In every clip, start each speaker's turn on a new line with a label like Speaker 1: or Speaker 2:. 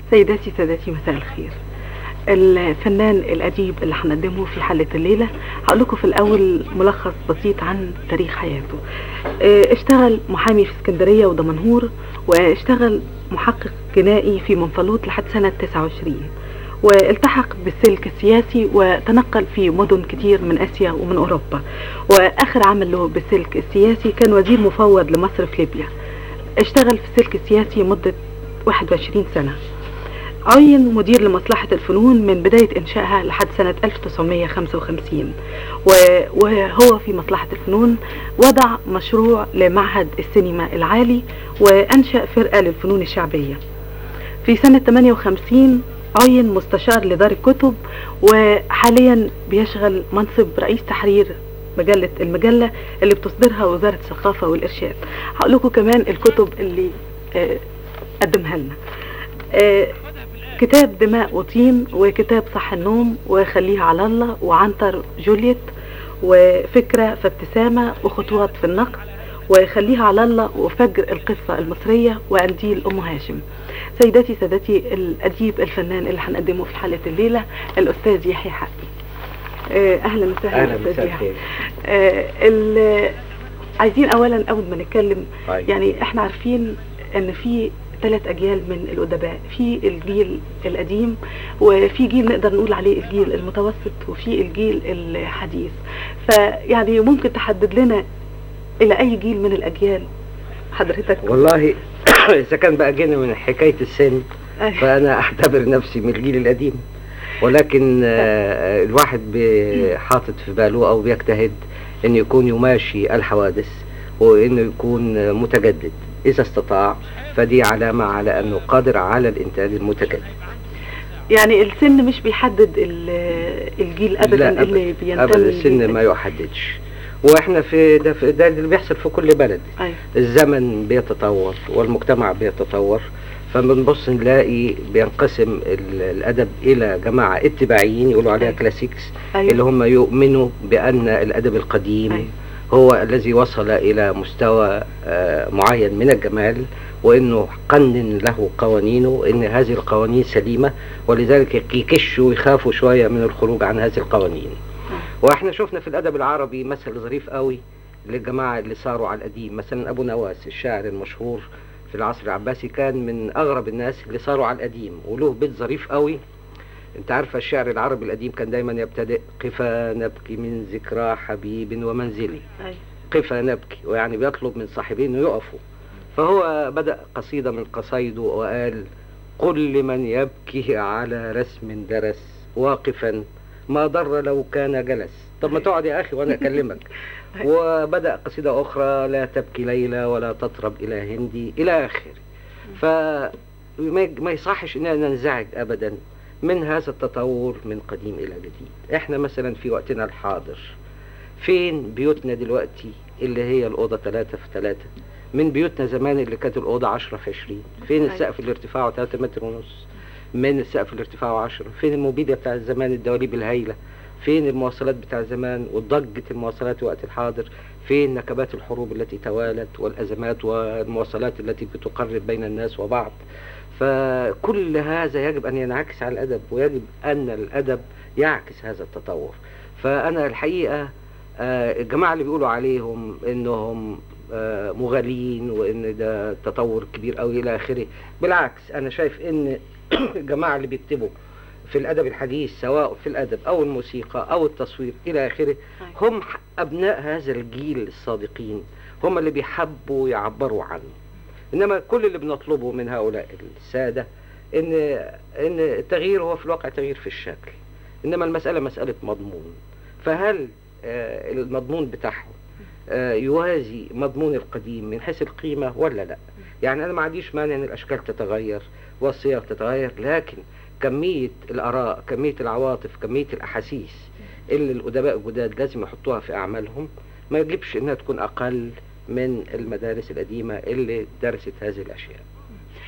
Speaker 1: سيداتي سادتي، مساء الخير. الفنان الأديب اللي هنقدمه في حلقة الليلة هقول لكم في الأول ملخص بسيط عن تاريخ حياته. اشتغل محامي في اسكندرية ودمنهور، واشتغل محقق جنائي في منفلوط لحد سنة 29، والتحق بالسلك السياسي وتنقل في مدن كتير من آسيا ومن أوروبا. وآخر عمل له بالسلك السياسي كان وزير مفوض لمصر في ليبيا. اشتغل في السلك السياسي مدة 21 سنة. عين مدير لمصلحة الفنون من بداية إنشائها لحد سنة 1955، وهو في مصلحة الفنون وضع مشروع لمعهد السينما العالي، وأنشأ فرقة للفنون الشعبية. في سنة 58 عين مستشار لدار الكتب، وحاليا بيشغل منصب رئيس تحرير المجلة اللي بتصدرها وزارة الثقافة والإرشاد. هقول لكم كمان الكتب اللي قدمها لنا. كتاب دماء وطين، وكتاب صح النوم، وخليها على الله، وعنتر جولييت، وفكرة فابتسامة، وخطوات في النقد، وخليها على الله، وفجر القصة المصرية، وقنديل أم هاشم. سيداتي سادتي، الأديب الفنان اللي هنقدمه في حلقة الليلة الأستاذ يحيى حقي. أهلا وسهلا أستاذ يحيى. عايزين أولا أول ما نتكلم، يعني احنا عارفين أن في 3 أجيال من الأدباء، في الجيل القديم، وفي جيل نقدر نقول عليه الجيل المتوسط، وفي الجيل الحديث. فيعني ممكن تحدد لنا إلى أي جيل من الأجيال حضرتك؟
Speaker 2: والله إذا كان بقى جينا من حكاية السن فأنا أعتبر نفسي من الجيل القديم، ولكن الواحد حاطط في باله أو بيجتهد أن يكون يماشي الحوادث، وأنه يكون متجدد إذا استطاع، فدي علامة على أنه قادر على الإنتاج المتجدد.
Speaker 1: يعني السن مش بيحدد الجيل أبدا اللي بينتمي
Speaker 2: أبدا، السن ما يحددش. وإحنا في ده اللي بيحصل في كل بلد. الزمن بيتطور والمجتمع بيتطور، فبنبص نلاقي بينقسم الأدب إلى جماعة اتباعيين يقولوا عليها كلاسيكس، اللي هم يؤمنوا بأن الأدب القديم هو الذي وصل إلى مستوى معين من الجمال، وإنه قنن له قوانينه، وإن هذه القوانين سليمة، ولذلك يكشوا ويخافوا شوية من الخروج عن هذه القوانين. وإحنا شفنا في الأدب العربي مثل ظريف قوي للجماعة اللي صاروا على القديم. مثلا أبو نواس الشاعر المشهور في العصر العباسي كان من أغرب الناس اللي صاروا على القديم، وله بيت ظريف قوي. انت عارفة الشعر العربي القديم كان دايما يبتدئ: قفا نبكي من ذكرى حبيب ومنزلي. قفا نبكي، ويعني بيطلب من صاحبين يقفوا. فهو بدأ قصيدة من قصايده وقال: قل لمن يبكي على رسم درس واقفا، ما ضر لو كان جلس. طب ما تقعد يا أخي وأنا أكلمك. وبدأ قصيدة أخرى: لا تبكي ليلى ولا تطرب إلى هندي، إلى آخر. فما يصحش إننا ننزعج أبدا من هذا التطور من قديم إلى جديد. احنا مثلا في وقتنا الحاضر فين بيوتنا دلوقتي اللي هي الأوضة 3 في 3 من بيوتنا زمان اللي كانت الأوضة 10 في 20؟ فين السقف اللي ارتفاعه 3 متر ونص من السقف اللي ارتفاعه 10؟ فين الموبيديا بتاع زمان، الدواليب الهايلة؟ فين المواصلات بتاع زمان وضجة المواصلات وقت الحاضر؟ فين نكبات الحروب التي توالت والأزمات والمواصلات التي بتقرب بين الناس وبعض؟ فكل هذا يجب أن ينعكس على الأدب، ويجب أن الأدب يعكس هذا التطور. فأنا الحقيقة الجماعة اللي بيقولوا عليهم إنهم مغالين وإن ده تطور كبير أوي إلى آخره، بالعكس أنا شايف إن الجماعة اللي بيكتبوا في الأدب الحديث سواء في الأدب أو الموسيقى أو التصوير إلى آخره هم أبناء هذا الجيل الصادقين، هم اللي بيحبوا يعبروا عنه. إنما كل اللي بنطلبه من هؤلاء السادة إن التغيير هو في الواقع تغيير في الشكل، إنما المسألة مسألة مضمون. فهل المضمون بتاعهم يوازي مضمون القديم من حيث القيمة ولا لا؟ يعني أنا ما عنديش مانع إن الأشكال تتغير والصيغ تتغير، لكن كمية الآراء، كمية العواطف، كمية الأحاسيس اللي الأدباء الجداد لازم يحطوها في أعمالهم ما يجبش إنها تكون أقل من المدارس القديمة اللي درست هذه الأشياء.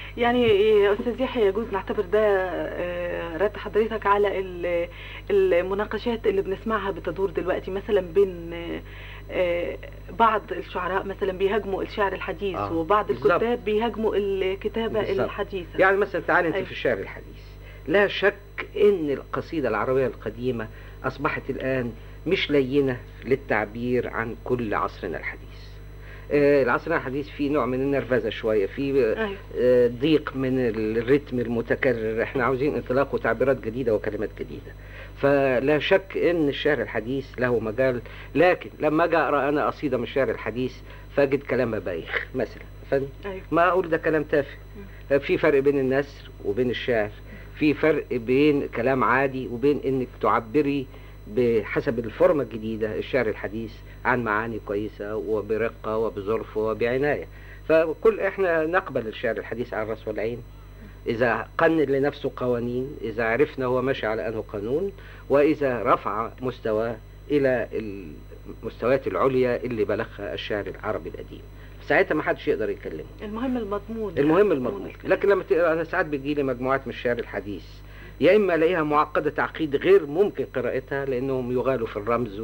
Speaker 1: يعني يا أستاذ يحيى يجوز نعتبر ده رد حضرتك على المناقشات اللي بنسمعها بتدور دلوقتي مثلا بين بعض الشعراء مثلا بيهاجموا الشعر الحديث، وبعض الكتاب بيهاجموا الكتابة الحديثة.
Speaker 2: يعني مثلا تعالى انت في الشعر الحديث، لا شك ان القصيدة العربية القديمة اصبحت الان مش لينة للتعبير عن كل عصرنا الحديث. العصر الحديث فيه نوع من النرفزة شوية، فيه ضيق من الريتم المتكرر، احنا عاوزين انطلاق وتعبيرات جديدة وكلمات جديدة. فلا شك ان الشعر الحديث له مجال، لكن لما اجي اقرا انا قصيدة من الشعر الحديث فاجد كلامها بايخ مثلا، ما اقول ده كلام تافه. في فرق بين النثر وبين الشعر، في فرق بين كلام عادي وبين انك تعبري بحسب الفورمة الجديدة الشعر الحديث عن معاني كويسة وبرقة وبظرف وبعناية. فكل احنا نقبل الشعر الحديث على الرأس والعين إذا قنن لنفسه قوانين، إذا عرفنا هو ماشي على أنه قانون، وإذا رفع مستواه إلى المستويات العليا اللي بلغها الشعر العربي القديم، ساعتها ما حدش يقدر يكلمه.
Speaker 1: المهم المضمون،
Speaker 2: المهم المضمون. لكن لما أنا ساعات بتجيلي مجموعات من الشعر الحديث، يا إما ألاقيها معقدة تعقيد غير ممكن قراءتها لأنهم يغالوا في الرمز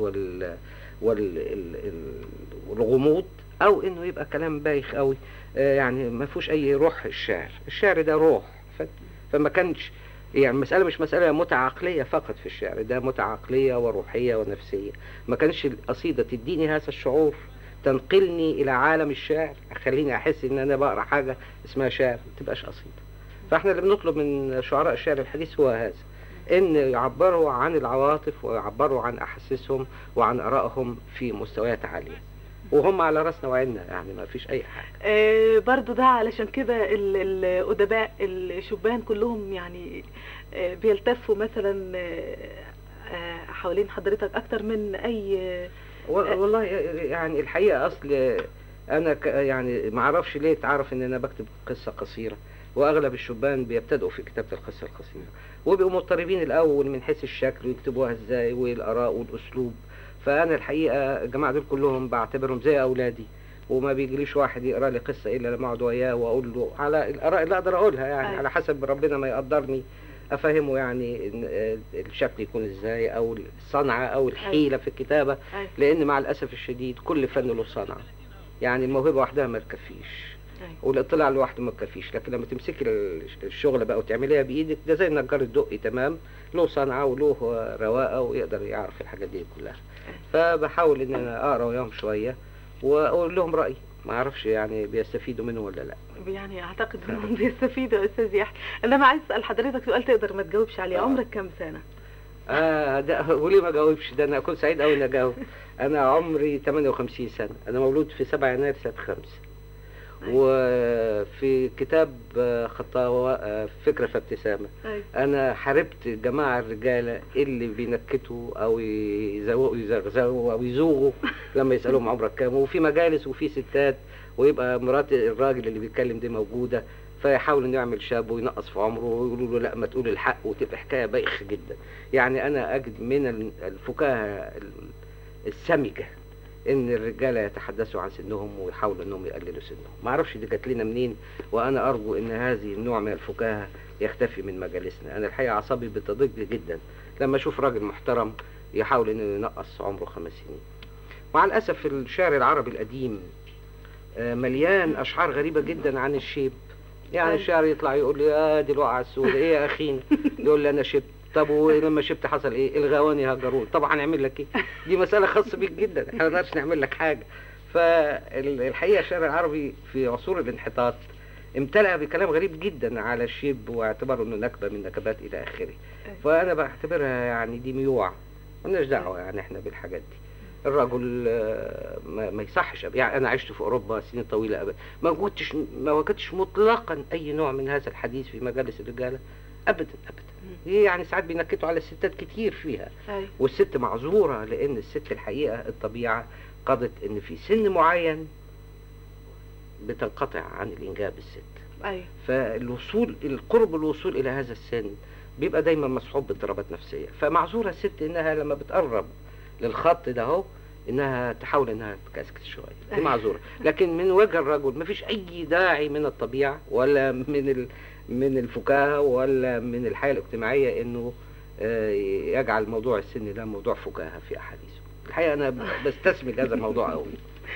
Speaker 2: والغموض، أو إنه يبقى كلام بايخ قوي، يعني ما فيهوش أي روح. الشعر ده روح، فما كانش يعني المسألة مش مسألة متعة عقلية فقط في الشعر، ده متعة عقلية وروحية ونفسية. ما كانش القصيدة تديني هذا الشعور، تنقلني إلى عالم الشعر، أخليني أحس إن أنا بقرأ حاجة اسمها شعر، ما تبقاش قصيدة. فاحنا اللي بنطلب من شعراء الشعر الحديث هو هذا، ان يعبروا عن العواطف ويعبروا عن احاسيسهم وعن ارائهم في مستويات عالية، وهم على راسنا وعيننا، يعني ما فيش اي حاجة.
Speaker 1: برضو ده علشان كده الادباء الشبان كلهم يعني بيلتفوا مثلا حوالين حضرتك اكتر من اي
Speaker 2: والله يعني الحقيقة اصل انا يعني ما اعرفش ليه تعرف ان انا بكتب قصة قصيرة، واغلب الشبان بيبتدئوا في كتابة القصة القصيرة وبيبقوا مضطربين الاول من حيث الشكل ويكتبوها ازاي والاراء والاسلوب. فانا الحقيقة الجماعة دول كلهم بعتبرهم زي اولادي، وما بيجيليش واحد يقرا لي قصة الا لما اقعد وياه واقول له على الاراء اللي اقدر اقولها، يعني على حسب ربنا ما يقدرني افهمه يعني الشكل يكون ازاي او الصنعة او الحيلة في الكتابة، لان مع الاسف الشديد كل فن له صنعة، يعني الموهبة وحدها ما تكفيش والاطلاع لوحده ما تكفيش، لكن لما تمسك الشغل بقى وتعمليها بايدك ده زي النجار الدقي، تمام، له صنعة وله رواقة ويقدر يعرف الحاجات دي كلها. فبحاول ان انا اقرا وياهم شوية واقول لهم رأيي، ما اعرفش يعني بيستفيدوا منه ولا لا.
Speaker 1: يعني اعتقد انهم بيستفيدوا يا استاذ يحيى. انما عايز اسال حضرتك سؤال تقدر ما تجاوبش عليه. عمرك كام سنة؟
Speaker 2: ده وليه ما جاوبش؟ ده انا اكون سعيد قوي ان اجاوب. انا عمري 58 سنة، انا مولود في 7 يناير سنة 5. وفي كتاب خطاوة فكرة في ابتسامة انا حاربت جماعة الرجالة اللي بينكتوا او يزغزغوا او يزوغوا لما يسألوهم عمرك كام، وفي مجالس وفي ستات ويبقى مرات الراجل اللي بيتكلم دي موجودة، فيحاول انه يعمل شاب وينقص في عمره ويقولوا له لا ما تقول الحق، وتبقى حكاية بايخة جدا. يعني انا اجد من الفكاهة السمجة ان الرجاله يتحدثوا عن سنهم ويحاولوا انهم يقللوا سنهم، ما اعرفش دي جات لنا منين، وانا ارجو ان هذه النوع من الفكاهه يختفي من مجالسنا. انا الحقيقه اعصابي بتضج جدا لما اشوف راجل محترم يحاول انه ينقص عمره 5 سنين. مع الاسف الشعر العربي القديم مليان اشعار غريبه جدا عن الشيب، يعني الشاعر يطلع يقول لي دي الوقعه السوداء، ايه يا اخينا؟ يقول لي انا شبت. طب ولما شبت حصل ايه؟ الغواني هجرون. طبعا هنعمل لك ايه؟ دي مسألة خاصة بيك جدا، احنا ما نقدرش نعمل لك حاجة. فالحقيقة الشعر العربي في عصور الانحطاط امتلأ بكلام غريب جدا على الشيب واعتباره انه نكبة من نكبات الى اخره. فانا بعتبرها يعني دي ميوعة، مالناش دعوة يعني احنا بالحاجات دي. الرجل ما يصحش، يعني انا عشت في اوروبا سنين طويلة ابدا، ما وجدتش مطلقا اي نوع من هذا الحديث في مجالس الرجالة ابدا ابدا. يعني ساعات بينكتوا على الستات كتير فيها، والست معذورة لان الست الحقيقة الطبيعة قضت ان في سن معين بتنقطع عن الانجاب الست. القرب الوصول الى هذا السن بيبقى دايما مصحوب باضطرابات نفسية، فمعذورة الست انها لما بتقرب للخط ده هو انها تحاول انها تكسكس شويه، دي معذوره. لكن من وجه الرجل مفيش اي داعي من الطبيعه ولا من الفكاهه ولا من الحياه الاجتماعيه انه يجعل موضوع السن ده موضوع فكاهه في احاديثه. الحقيقه انا بستسمج هذا الموضوع قوي.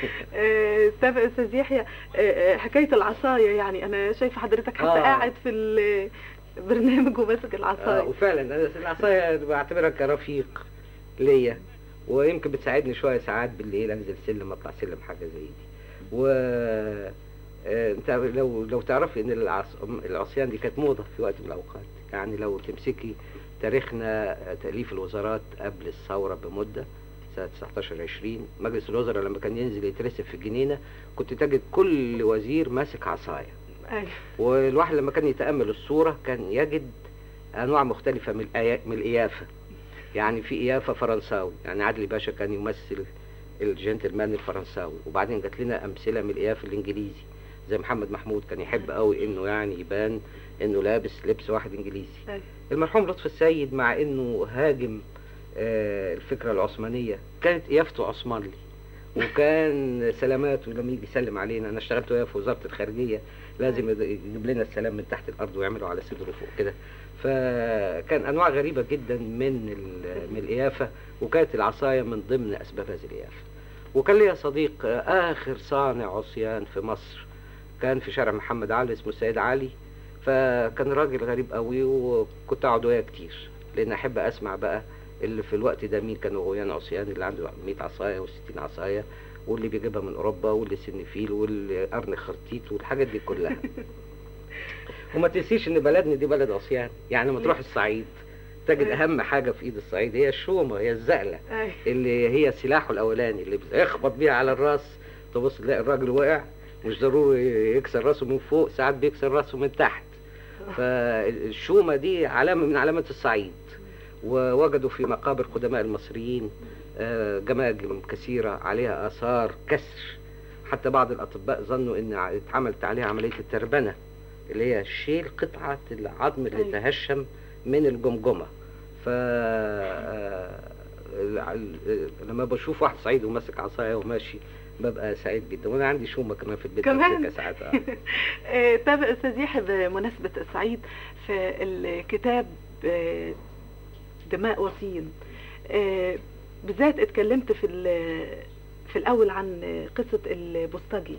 Speaker 1: طب استاذ يحيى، حكايه العصايه، يعني انا شايفه حضرتك حتى قاعد في البرنامج وماسك العصايه.
Speaker 2: وفعلا انا العصايه بعتبرها كرفيق ليا، ويمكن بتساعدني شويه ساعات بالليل انزل سلم اطلع سلم حاجه زي دي. و انت لو تعرفي ان العصيان دي كانت موضه في وقت من الاوقات. يعني لو تمسكي تاريخنا تاليف الوزارات قبل الثوره بمده سنه 1920، مجلس الوزراء لما كان ينزل يترسم في الجنينه كنت تجد كل وزير ماسك عصايه. والواحد لما كان يتامل الصوره كان يجد انواع مختلفه من القيافه. يعني في قيافه فرنساوي، يعني عدلي باشا كان يمثل الجنتلمان الفرنساوي، وبعدين جات لنا امثله من القيافه الانجليزي زي محمد محمود كان يحب قوي انه يعني يبان انه لابس لبس واحد انجليزي. المرحوم لطفي السيد مع انه هاجم الفكره العثمانيه كانت قيافته عثماني، وكان سلاماته لما يجي يسلم علينا، انا اشتغلت وياه في وزاره الخارجيه، لازم يجيب لنا السلام من تحت الارض ويعمله على صدره فوق كده. فكان انواع غريبه جدا من القيافه، وكانت العصايه من ضمن اسباب هذه القيافه. وكان ليا صديق اخر صانع عصيان في مصر كان في شارع محمد علي اسمه السيد علي، فكان راجل غريب قوي، وكنت اقعد وياه كتير لان احب اسمع بقى اللي في الوقت ده مين كانوا غويان عصيان، اللي عنده 100 عصايه و60 عصايه، واللي بيجيبها من اوروبا، واللي سنفيل، واللي قرن خرطيت، والحاجات دي كلها. وما تنسيش ان بلدنا دي بلد عصيان. يعني لما تروح الصعيد تجد اهم حاجه في ايد الصعيد هي الشومه، هي الزقله اللي هي سلاحه الاولاني اللي يخبط بيها على الراس، تبص تلاقي الراجل وقع، مش ضروري يكسر راسه من فوق، ساعات بيكسر راسه من تحت. فالشومه دي علامه من علامات الصعيد. ووجدوا في مقابر قدماء المصريين جماجم كثيره عليها اثار كسر، حتى بعض الاطباء ظنوا ان اتعملت عليها عمليه التربنه اللي هي شيل قطعه العظم اللي تهشم من الجمجمه. ف لما بشوف واحد صعيدي وماسك عصايه وماشي ببقى سعيد جدا، وانا عندي شومه كمان في البيت
Speaker 1: كمان
Speaker 2: ساعات.
Speaker 1: طب استاذ يحيى، بمناسبه الصعيد، في الكتاب دماء وطين بالذات اتكلمت في الاول عن قصه البوسطجي.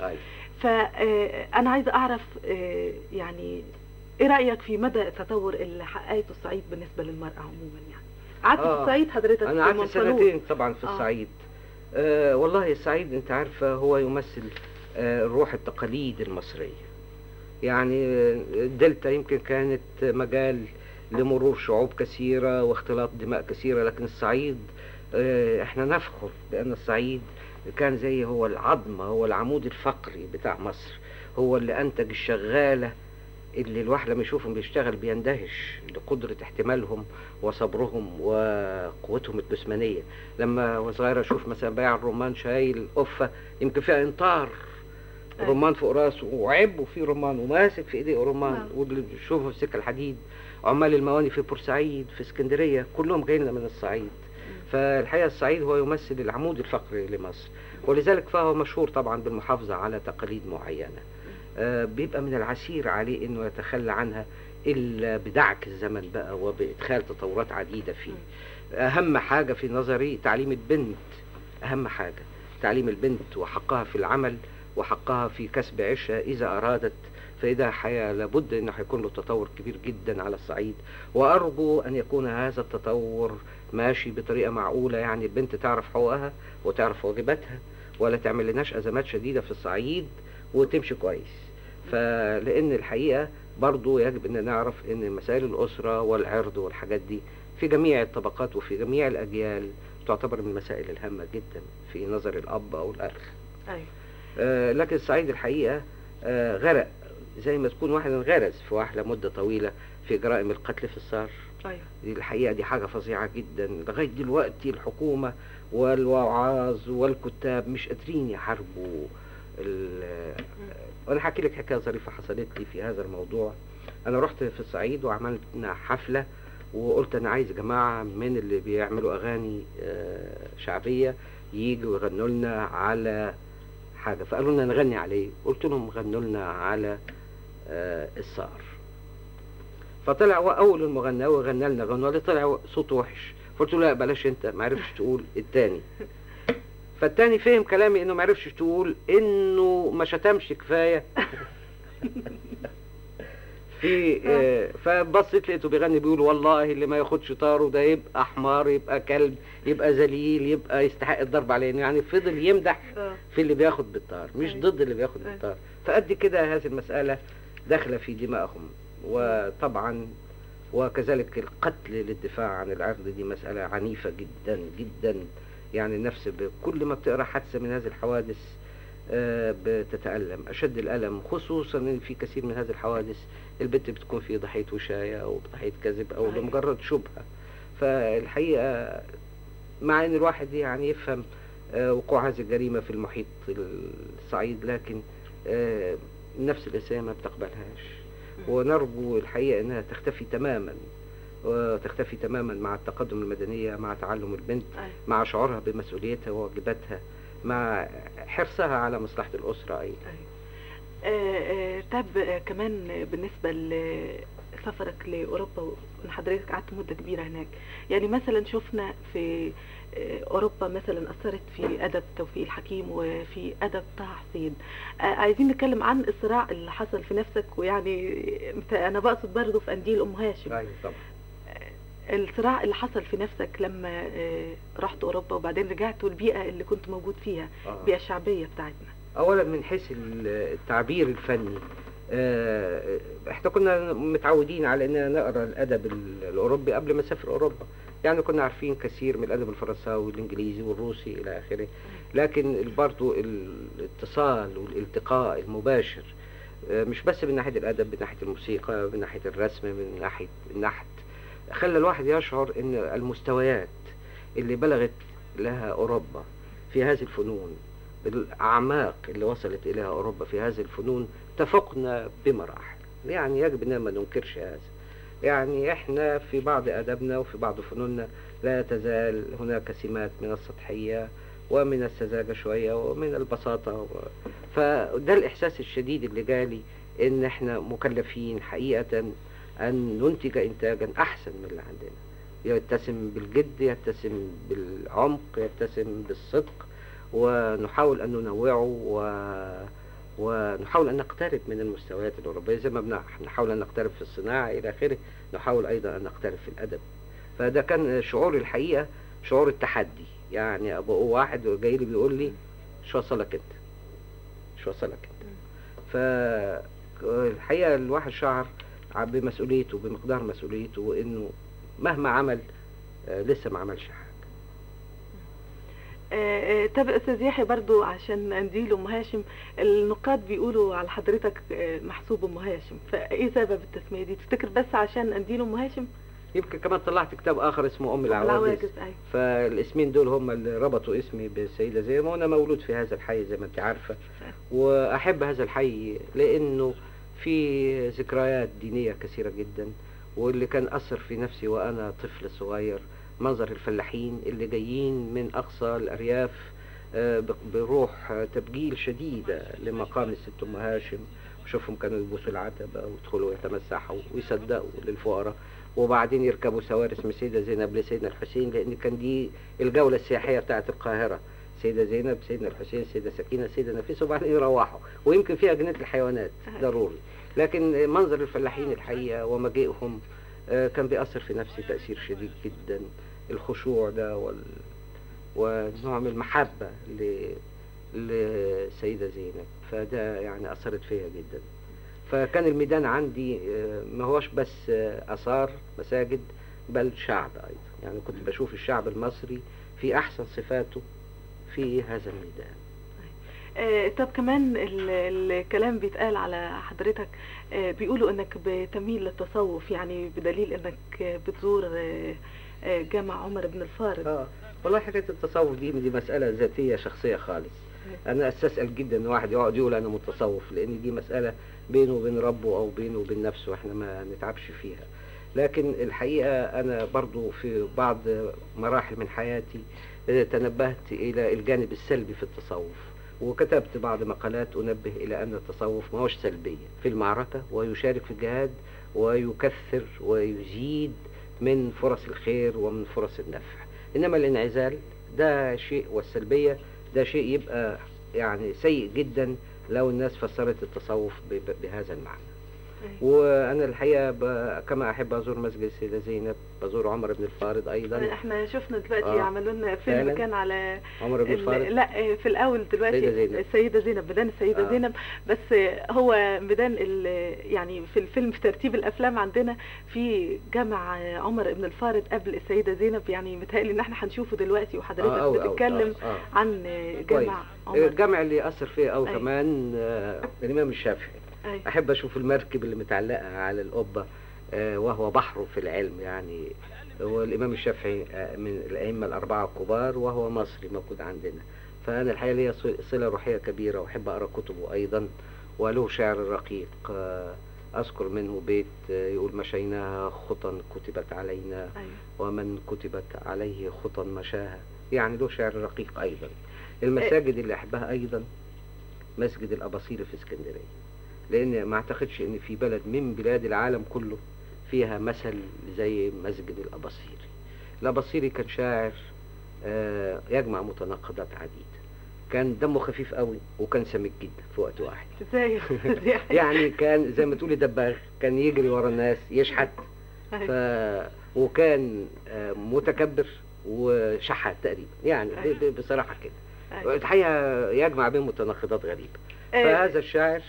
Speaker 1: فانا عايزه اعرف يعني ايه رايك في مدى التطور اللي حققته الصعيد بالنسبه للمراه عموما؟ يعني قعدت في الصعيد حضرتك؟
Speaker 2: انا قعدت سنتين طبعا في الصعيد. والله الصعيد انت عارفه هو يمثل روح التقاليد المصريه. يعني الدلتا يمكن كانت مجال لمرور شعوب كثيره واختلاط دماء كثيره، لكن الصعيد احنا نفخر بان الصعيد كان زي هو العظمه، هو العمود الفقري بتاع مصر، هو اللي انتج الشغاله اللي الواحد لما يشوفهم بيشتغل بيندهش لقدرة احتمالهم وصبرهم وقوتهم الجسمانية. لما صغيرة اشوف مثلا بياع الرمان شايل قفة يمكن فيها انطار رمان فوق راسه وعبه فيه رمان وماسك في ايديه رمان، واللي بيشوفه في سكة الحديد، عمال المواني في بورسعيد في اسكندرية كلهم جايين من الصعيد. فالحقيقة الصعيد هو يمثل العمود الفقري لمصر، ولذلك فهو مشهور طبعا بالمحافظة على تقاليد معينة. بيبقى من العسير عليه انه يتخلى عنها الا بدعك الزمن بقى وبادخال تطورات عديده فيه. اهم حاجه في نظري تعليم البنت، اهم حاجه تعليم البنت وحقها في العمل وحقها في كسب عيشها اذا ارادت، فإذا حياة لابد انه هيكون له تطور كبير جدا على الصعيد. وارجو ان يكون هذا التطور ماشي بطريقه معقوله، يعني البنت تعرف حقوقها وتعرف واجباتها، ولا تعمل لناش ازمات شديده في الصعيد وتمشي كويس. فلان الحقيقه برضو يجب ان نعرف ان مسائل الاسره والعرض والحاجات دي في جميع الطبقات وفي جميع الاجيال تعتبر من المسائل الهامه جدا في نظر الاب او الاخ. لكن الصعيد الحقيقه غرق زي ما تكون واحد انغرز في واحده مده طويله في جرائم القتل في الصار. دي الحقيقه دي حاجه فظيعه جدا. لغايه دلوقتي الحكومه والوعاظ والكتاب مش قادرين يحاربوا وانا هحكي لك حكايه ظريفه حصلت لي في هذا الموضوع. انا رحت في الصعيد وعملنا حفله وقلت انا عايز جماعه من اللي بيعملوا اغاني شعبيه ييجوا يغنوا لنا على حاجة، فقالوا لنا نغني عليه. قلت لهم غنوا لنا على الصقر. فطلع هو أول المغناوي غنى لنا غنوة، طلع صوته وحش. قلت له لا بلاش انت، ما عرفش تقول التاني. فالتاني فهم كلامي انه ما عرفش تقول، انه ما شتمش كفايه. فبصيت لقيته بيغني بيقول والله اللي ما ياخدش طاره ده يبقى حمار، يبقى كلب، يبقى ذليل، يبقى يستحق الضرب عليه. يعني فضل يمدح في اللي بياخد بالطار، مش ضد اللي بياخد بالطار. فقد كده هذه المسألة داخلة في دمائهم. وطبعا وكذلك القتل للدفاع عن العرض دي مسألة عنيفة جدا جدا. يعني النفس بكل ما بتقرأ حادثة من هذه الحوادث بتتألم أشد الألم، خصوصا إن في كثير من هذه الحوادث البنت بتكون في ضحية وشاية أو ضحية كذب أو لمجرد شبهة. فالحقيقة مع إن الواحد يعني يفهم وقوع هذه الجريمة في المحيط الصعيد، لكن النفس الإنسانية ما بتقبلهاش. ونرجو الحقيقة أنها تختفي تماما، وتختفي تماما مع التقدم المدنية، مع تعلم البنت، مع شعورها بمسؤوليتها وواجباتها، مع حرصها على مصلحة الأسرة أيضا.
Speaker 1: طب كمان بالنسبة لسفرك لأوروبا، وإن حضرتك قعدت مدة كبيرة هناك، يعني مثلا شفنا في أوروبا مثلا أثرت في أدب توفيق الحكيم وفي أدب طه حسين. عايزين نتكلم عن الصراع اللي حصل في نفسك، ويعني أنا بقصد برضه في قنديل أم هاشم.
Speaker 2: أيوة طبعا.
Speaker 1: الصراع اللي حصل في نفسك لما رحت أوروبا وبعدين رجعت، والبيئة اللي كنت موجود فيها، البيئة الشعبية بتاعتنا.
Speaker 2: أولا من حيث التعبير الفني، احنا كنا متعودين على اننا نقرا الادب الاوروبي قبل ما نسافر اوروبا. يعني كنا عارفين كثير من الادب الفرنساوي والانجليزي والروسي الى اخره، لكن برضو الاتصال والالتقاء المباشر مش بس من ناحيه الادب، من ناحيه الموسيقى، من ناحيه الرسم، من ناحيه النحت، خلى الواحد يشعر ان المستويات اللي بلغت لها اوروبا في هذه الفنون، الأعماق اللي وصلت إليها أوروبا في هذه الفنون، تفوقنا بمراحل. يعني يجب أن ما ننكرش هذا. يعني إحنا في بعض أدبنا وفي بعض فنوننا لا تزال هناك سمات من السطحية ومن السذاجة شوية ومن البساطة فده الإحساس الشديد اللي جالي، إن إحنا مكلفين حقيقة أن ننتج إنتاجا أحسن من اللي عندنا، يتسم بالجد، يتسم بالعمق، يتسم بالصدق، ونحاول أن ننوعه ونحاول أن نقترب من المستويات الأوروبية زي ما نحاول أن نقترب في الصناعة إلى آخره، نحاول أيضا أن نقترب في الأدب. فده كان شعور الحقيقة، شعور التحدي. يعني أبقى واحد جاي لي بيقول لي شو وصلك أنت، شو وصلك أنت. فالحقيقة الواحد شعر بمسؤوليته، بمقدار مسؤوليته، وإنه مهما عمل لسه ما عملش حاجة.
Speaker 1: طب استاذ يحيى برضو عشان قنديل ام هاشم، النقاد بيقولوا على حضرتك محسوب ام هاشم، فايه سبب التسميه دي؟ تفتكر بس عشان قنديل ام هاشم؟
Speaker 2: يمكن كمان طلعت كتاب اخر اسمه ام العواجز. فالاسمين دول هم اللي ربطوا اسمي بالسيده زينب، وانا مولود في هذا الحي زي ما انت عارفه، واحب هذا الحي لانه في ذكريات دينيه كثيره جدا. واللي كان اثر في نفسي وانا طفل صغير منظر الفلاحين اللي جايين من أقصى الأرياف بروح تبجيل شديدة لمقام الست أم هاشم. وشوفهم كانوا يبوسوا العتبة ويدخلوا يتمسحوا ويصدقوا للفقراء، وبعدين يركبوا سوارس من سيدة زينب لسيدنا الحسين، لأن كان دي الجولة السياحية بتاعت القاهرة، سيدة زينب، سيدنا الحسين، سيدة سكينة، سيدة نفيسة، وبعدين يروحوا، ويمكن فيها جنينة الحيوانات ضروري. لكن منظر الفلاحين الحقيقة ومجيئهم كان بيأثر في نفسي تأثير شديد جدا. الخشوع ده ونوع من المحبة لسيدة زينب، فده يعني أثرت فيها جدا. فكان الميدان عندي ما هوش بس آثار مساجد، بل شعب أيضا. يعني كنت بشوف الشعب المصري في أحسن صفاته في هذا الميدان.
Speaker 1: طب كمان الكلام بيتقال على حضرتك، بيقولوا انك بتميل للتصوف، يعني بدليل انك بتزور جامع عمر بن الفارض.
Speaker 2: والله حكاية التصوف دي مسألة ذاتية شخصية خالص. أنا أستسأل جدا إن واحد يقعد يقول أنا متصوف، لأن دي مسألة بينه وبين ربه أو بينه وبين نفسه، إحنا ما نتعبش فيها. لكن الحقيقة أنا برضو في بعض مراحل من حياتي تنبهت إلى الجانب السلبي في التصوف، وكتبت بعض مقالات أنبه إلى أن التصوف ما هوش سلبية في المعركة، ويشارك في الجهاد ويكثر ويزيد من فرص الخير ومن فرص النفع. إنما الانعزال ده شيء، والسلبية ده شيء يبقى يعني سيء جدا لو الناس فسرت التصوف بهذا المعنى. وانا الحقيقه كما احب ازور مسجد السيده زينب، بزور عمر بن الفارض ايضا.
Speaker 1: احنا شفنا دلوقتي عملوا لنا فيلم كان على
Speaker 2: عمر بن الفارض.
Speaker 1: لا في الاول دلوقتي السيده زينب، ميدان السيده زينب، بس هو ميدان يعني في الفيلم في ترتيب الافلام عندنا في جامع عمر بن الفارض قبل السيده زينب، يعني متهيألي ان احنا هنشوفه دلوقتي وحضرتك بتتكلم عن جامع عمر.
Speaker 2: الجامع اللي اثر فيه او كمان الامام الشافعي. أحب أشوف المركب اللي متعلقة على القبة وهو بحر في العلم، يعني هو الإمام الشافعي من الأئمة الأربعة الكبار، وهو مصري موجود عندنا. فأنا الحقيقة لي صلة روحية كبيرة، وأحب أقرأ كتبه أيضا، وله شعر رقيق أذكر منه بيت يقول: مشيناها خطا كتبت علينا، ومن كتبت عليه خطا مشاها. يعني له شعر رقيق أيضا. المساجد اللي أحبها أيضا مسجد الأباصيري في اسكندرية، لأن ما أعتقدش إن في بلد من بلاد العالم كله فيها مثل زي مسجد الأباصيري. الأباصيري كان شاعر يجمع متناقضات عديدة، كان دمه خفيف قوي وكان سميك جدا في وقت واحد. يعني كان زي ما تقولي دباغ، كان يجري ورا الناس يشحت، وكان متكبر وشحات تقريبا، يعني بصراحة كده. الحقيقة يجمع بين متناقضات غريبة. فهذا الشاعر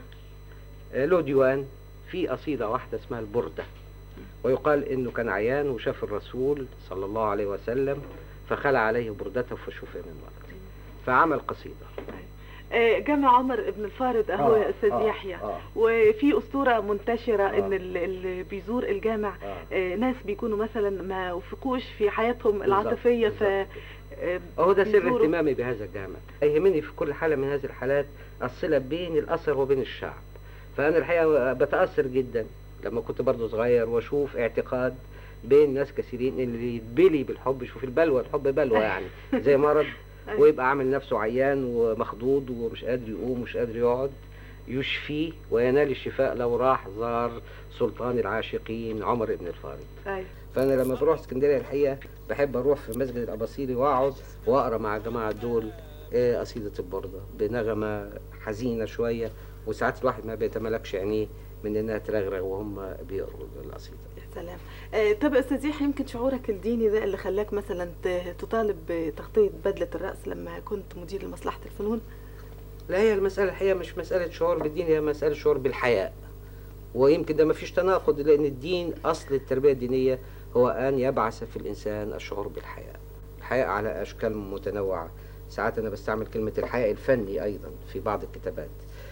Speaker 2: له ديوان في قصيدة واحدة اسمها البردة، ويقال انه كان عيان وشاف الرسول صلى الله عليه وسلم فخلع عليه بردته فشفي من وقت، فعمل قصيدة.
Speaker 1: جامع عمر بن الفارض اهو يا استاذ يحيى. وفي اسطوره منتشره ان اللي بيزور الجامع ناس بيكونوا مثلا ما وفقوش في حياتهم العاطفيه، ف
Speaker 2: هو ده سر اهتمامي بهذا الجامع. يهمني في كل حالة من هذه الحالات الصلة بين الأثر وبين الشعب. فأنا الحقيقة بتأثر جدا لما كنت برضو صغير وأشوف اعتقاد بين ناس كثيرين اللي يتبلي بالحب. شوف البلوى، الحب بلوى يعني زي مرض، ويبقى عامل نفسه عيان ومخضوض ومش قادر يقوم ومش قادر يقعد، يشفيه وينال الشفاء لو راح زار سلطان العاشقين عمر بن الفارض. فأنا لما بروح اسكندرية الحقيقة بحب أروح في مسجد الأباصيري وأقعد وأقرأ مع الجماعة دول قصيدة البردة بنغمة حزينة شوية، وساعات الواحد ما بيتملكش عينيه من إنها ترغرغ وهم بيقروا القصيدة.
Speaker 1: يا سلام. طب أستاذ يحيى، يمكن شعورك الديني ده اللي خلاك مثلا تطالب بتغطية بدلة الرأس لما كنت مدير لمصلحة الفنون؟
Speaker 2: لا، هي المسألة الحقيقة مش مسألة شعور بالدين، هي مسألة شعور بالحياء. ويمكن ده ما فيش تناقض، لأن الدين أصل التربية الدينية هو أن يبعث في الإنسان الشعور بالحياء. الحياء على أشكال متنوعة، ساعات أنا بستعمل كلمة الحياء الفني أيضا في بعض الكتابات.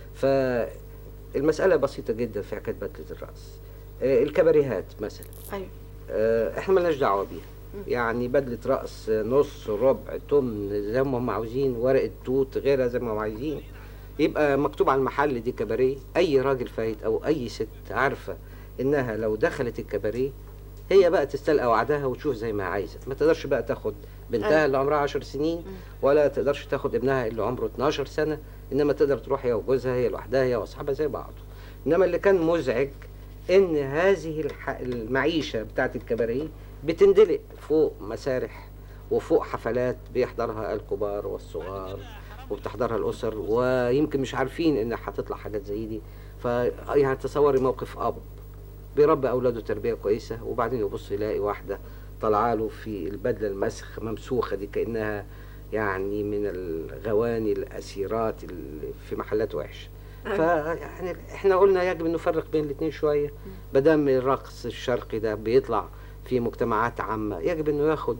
Speaker 2: فالمسألة بسيطة جدا في حكاية بدلة الرأس. الكباريهات مثلا، احنا مالناش دعوة بيها، يعني بدلة رأس نص ربع تمن زي ما هم عاوزين، ورقة توت غيرها زي ما هم عايزين، يبقى مكتوب على المحل دي كباريه. أي راجل فايت أو أي ست عارفة إنها لو دخلت الكباريه هي بقى تستلقى وعدها وتشوف زي ما عايزة. ما تقدرش بقى تاخد بنتها اللي عمرها 10 سنين، ولا تقدرش تاخد ابنها اللي عمره 12 سنة، إنما تقدر تروح هي وجوزها، هي لوحدها، هي وأصحابها زي بعض. إنما اللي كان مزعج إن هذه المعيشة بتاعت الكباريه بتندلق فوق مسارح وفوق حفلات بيحضرها الكبار والصغار وبتحضرها الأسر، ويمكن مش عارفين إن هتطلع حاجات زي دي. يعني تصوري موقف أب بيربي أولاده تربية كويسة، وبعدين يبص يلاقي واحدة طالعه له في البدلة المسخ ممسوخة دي، كأنها يعني من الغواني الأسيرات اللي في محلات وحشة. فيعني احنا قلنا يجب ان نفرق بين الاثنين شوية. بدل الرقص الشرقي ده بيطلع في مجتمعات عامة، يجب انه ياخد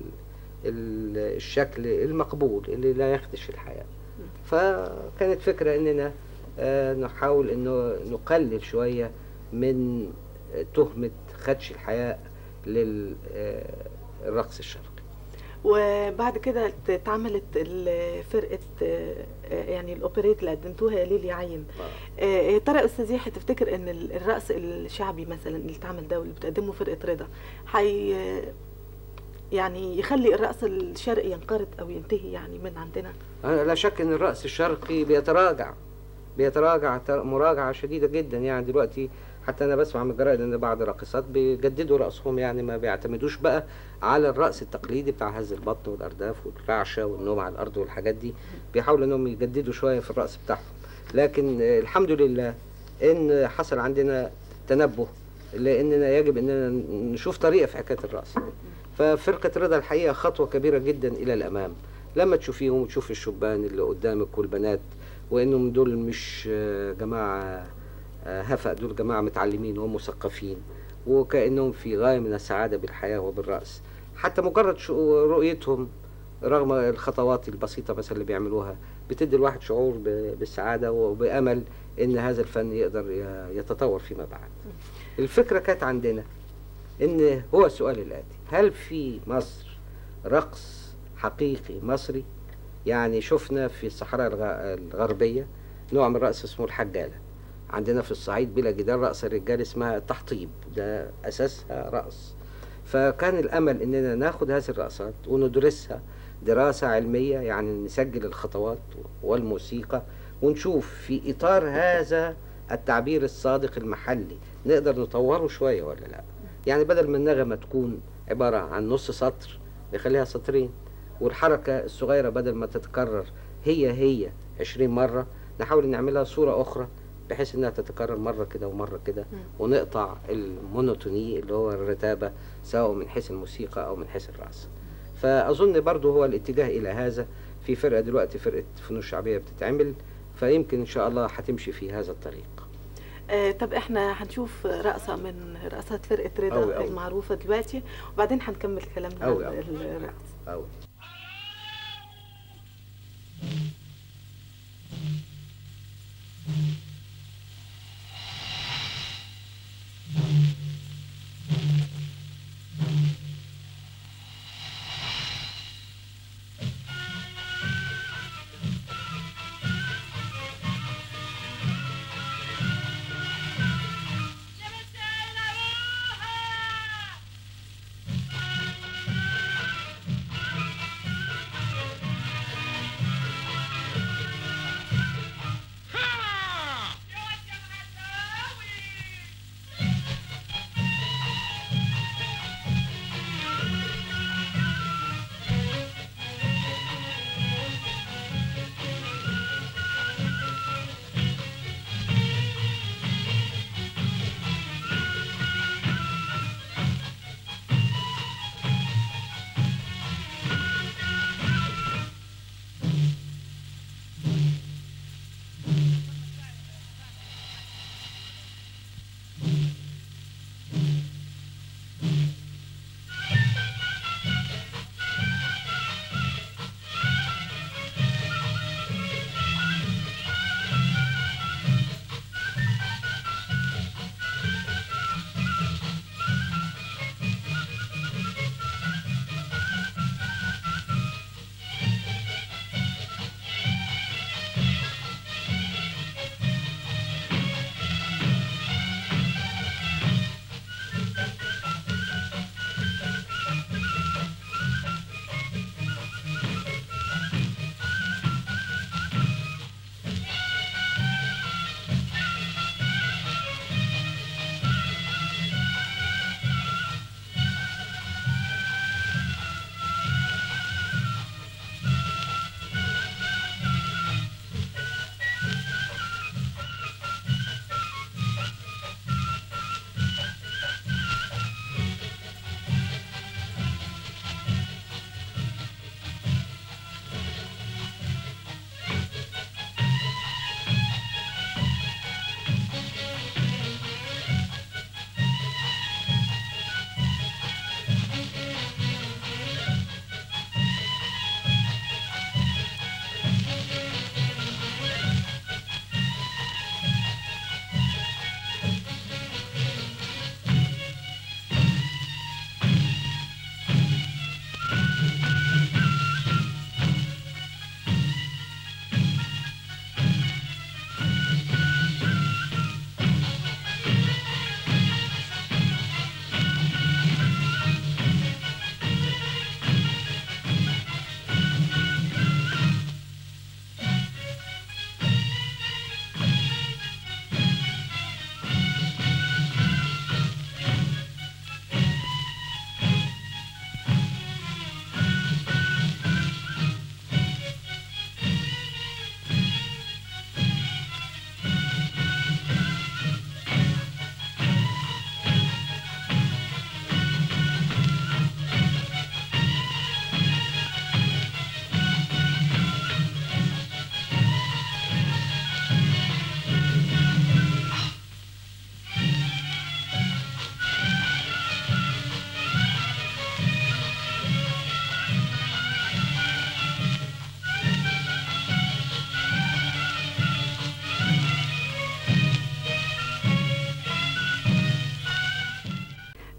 Speaker 2: الشكل المقبول اللي لا يخدش الحياة. فكانت فكرة اننا نحاول انه نقلل شوية من تهمة خدش الحياة للرقص الشرقي.
Speaker 1: وبعد كده اتعملت فرقة يعني الأوبريت اللي قدمتوها يا ليل يا عين. يا ترى أستاذ يحيى تفتكر إن الرقص الشعبي مثلا اللي اتعمل ده واللي بتقدمه فرقة رضا حي يعني يخلي الرقص الشرقي ينقرض أو ينتهي يعني من عندنا؟
Speaker 2: أنا لا شك إن الرقص الشرقي بيتراجع مراجعة شديدة جدا. يعني دلوقتي حتى أنا بسمع من الجرائد إن بعض الراقصات بيجددوا رقصهم، يعني ما بيعتمدوش بقى على الرقص التقليدي بتاع هز البطن والأرداف والرعشة والنوم على الأرض والحاجات دي. بيحاولوا إنهم يجددوا شوية في الرقص بتاعهم. لكن الحمد لله إن حصل عندنا تنبه، لأننا يجب إننا نشوف طريقة في حكاية الرقص. ففرقة رضا الحقيقة خطوة كبيرة جدا إلى الأمام. لما تشوفيهم وتشوف الشبان اللي قدامك والبنات، وإنهم دول مش جماعة هفأ، دول جماعة متعلمين ومثقفين وكأنهم في غاية من السعادة بالحياة وبالرأس. حتى مجرد رؤيتهم رغم الخطوات البسيطة مثلا اللي بيعملوها بتدي الواحد شعور بالسعادة وبأمل إن هذا الفن يقدر يتطور فيما بعد. الفكرة كانت عندنا إن هو السؤال الآتي: هل في مصر رقص حقيقي مصري؟ يعني شفنا في الصحراء الغربية نوع من الرقص اسمه الحجالة. عندنا في الصعيد بلا جدال رقص الرجال اسمها التحطيب، ده أساسها رقص. فكان الأمل إننا ناخد هذه الرقصات وندرسها دراسة علمية، يعني نسجل الخطوات والموسيقى ونشوف في إطار هذا التعبير الصادق المحلي نقدر نطوره شوية ولا لا. يعني بدل ما النغمة تكون عبارة عن نص سطر نخليها سطرين، والحركة الصغيرة بدل ما تتكرر هي 20 مرة نحاول نعملها صورة أخرى بحيث إنها تتكرر مرة كده ومرة كده، ونقطع المونوتوني اللي هو الرتابة سواء من حيث الموسيقى أو من حيث الرقص. فأظن برضو هو الاتجاه إلى هذا. في فرقة دلوقتي فرقة فنون شعبية بتتعمل، فيمكن إن شاء الله هتمشي في هذا الطريق.
Speaker 1: طب احنا هنشوف رقصة من رقصات فرقة رضا المعروفة دلوقتي، وبعدين هنكمل كلامنا عن الرقص.
Speaker 2: أوي.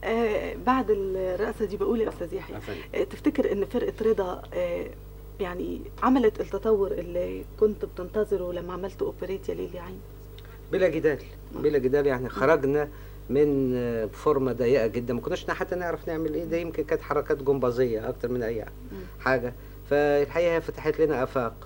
Speaker 1: بعد الرقصة دي بقول يا أستاذ يحيى، تفتكر إن فرقة رضا يعني عملت التطور اللي كنت بتنتظره لما عملت أوبريت يا ليل يا عين؟
Speaker 2: بلا جدال، بلا جدال. يعني خرجنا من فورمة ضيقة جدا، ما كناش حتى نعرف نعمل ايه، ده يمكن كانت حركات جمبازية اكتر من اي حاجة. فالحقيقة فتحت لنا افاق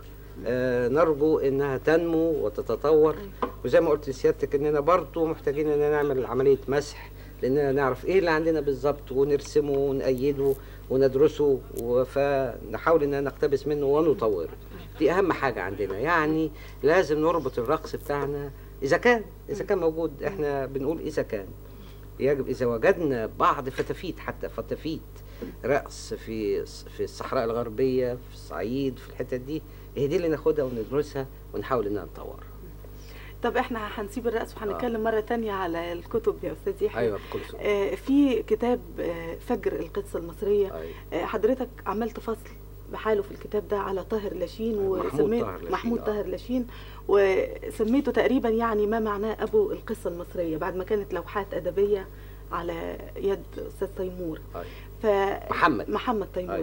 Speaker 2: نرجو انها تنمو وتتطور. وزي ما قلت لسيادتك اننا برضو محتاجين اننا نعمل عملية مسح، لاننا نعرف ايه اللي عندنا بالظبط ونرسمه ونأيده وندرسه، فنحاول اننا نقتبس منه ونطوره. دي اهم حاجة عندنا. يعني لازم نربط الرقص بتاعنا اذا كان موجود. احنا بنقول اذا كان يجب، اذا وجدنا بعض فتافيت، حتى فتافيت رقص في الصحراء الغربية، في الصعيد، في الحتت دي، هي دي اللي ناخدها وندرسها ونحاول انها نطورها.
Speaker 1: طب احنا هنسيب الرقص وهنتكلم مرة تانية على الكتب يا أستاذ يحيى.
Speaker 2: أيوة بكل سؤال.
Speaker 1: في كتاب فجر القصة المصرية.
Speaker 2: أيوة.
Speaker 1: حضرتك عملت فصل بحاله في الكتاب ده على طاهر لاشين،
Speaker 2: وسميت
Speaker 1: محمود طاهر لاشين، وسميته تقريبا يعني ما معناه أبو القصة المصرية، بعد ما كانت لوحات أدبية على يد أستاذ تيمور.
Speaker 2: أيوة.
Speaker 1: محمد تيمور.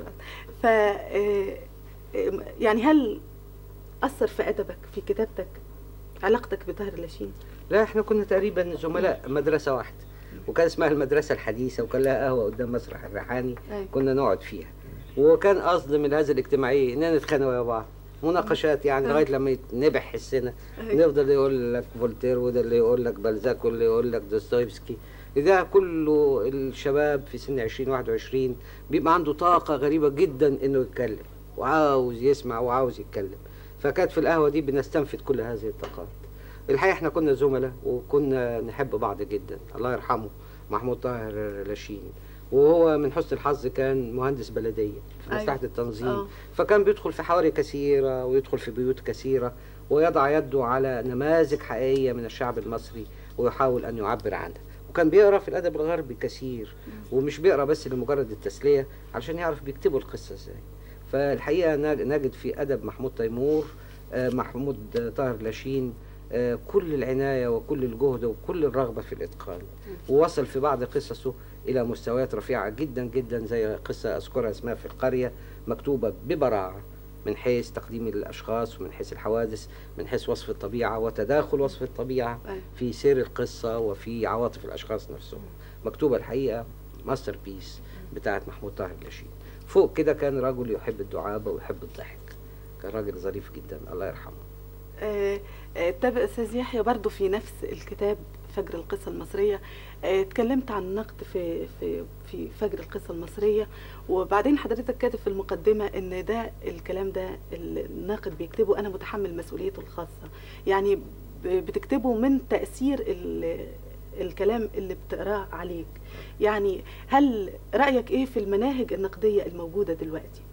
Speaker 2: أيوة.
Speaker 1: يعني هل أثر في أدبك في كتابتك علاقتك بطاهر لاشين؟
Speaker 2: لا، احنا كنا تقريبا زملاء مدرسة واحدة، وكان اسمها المدرسة الحديثة، وكان لها قهوة قدام مسرح الريحاني. كنا نقعد فيها، وكان قصد من هذا الاجتماعية اننا نتخانق ويا بعض، مناقشات يعني لغاية لما نبح حسنا. نفضل يقول لك فولتير، وده اللي يقول لك بلزاك، واللي يقول لك دوستويفسكي. ده كله الشباب في سن 20-21 بيبقى عنده طاقة غريبة جدا انه يتكلم، وعاوز يسمع وعاوز يتكلم. فكانت في القهوة دي بنستنفد كل هذه الطاقات. الحقيقة احنا كنا زملاء وكنا نحب بعض جدا. الله يرحمه محمود طاهر لاشين، وهو من حسن الحظ كان مهندس بلدية في مصلحة التنظيم. فكان بيدخل في حواري كثيرة ويدخل في بيوت كثيرة ويضع يده على نماذج حقيقية من الشعب المصري ويحاول أن يعبر عنها. وكان بيقرأ في الأدب الغربي كثير، ومش بيقرأ بس لمجرد التسلية، علشان يعرف بيكتبوا القصة ازاي. فالحقيقة نجد في أدب محمود تيمور محمود طاهر لاشين كل العناية وكل الجهد وكل الرغبة في الإتقان. ووصل في بعض قصصه إلى مستويات رفيعة جدا جدا، زي قصة أذكرها اسمها في القرية، مكتوبة ببراعة من حيث تقديم الأشخاص، ومن حيث الحوادث، من حيث وصف الطبيعة وتداخل وصف الطبيعة في سير القصة وفي عواطف الأشخاص نفسهم. مكتوبة الحقيقة ماستر بيس بتاعت محمود طاهر لاشين. فوق كده كان رجل يحب الدعابة ويحب الضحك، كان راجل ظريف جدا الله يرحمه.
Speaker 1: طب أستاذ يحيى، برضو في نفس الكتاب فجر القصة المصرية اتكلمت عن النقد في فجر القصة المصرية، وبعدين حضرتك كاتب في المقدمة ان ده الكلام ده الناقد بيكتبه انا متحمل مسؤوليته الخاصة، يعني بتكتبه من تأثير الكلام اللي بتقراه عليك. يعني هل رأيك ايه في المناهج النقدية الموجودة دلوقتي؟